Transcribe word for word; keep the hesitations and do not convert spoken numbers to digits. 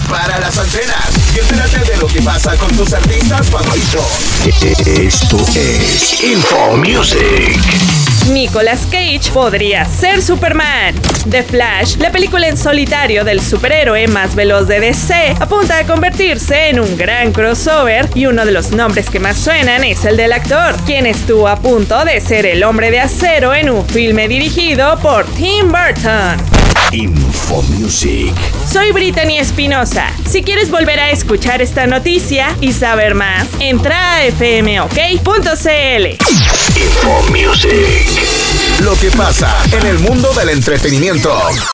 Prepara las antenas y entérate de lo que pasa con tus artistas favoritos. Esto es Info Music. Nicolas Cage podría ser Superman. The Flash, la película en solitario del superhéroe más veloz de D C, apunta a convertirse en un gran crossover y uno de los nombres que más suenan es el del actor, quien estuvo a punto de ser el Hombre de Acero en un filme dirigido por Tim Burton. Info Music. Soy Brittany Espinosa. Si quieres volver a escuchar esta noticia y saber más, entra a f m o k punto c l. Info Music. Lo que pasa en el mundo del entretenimiento.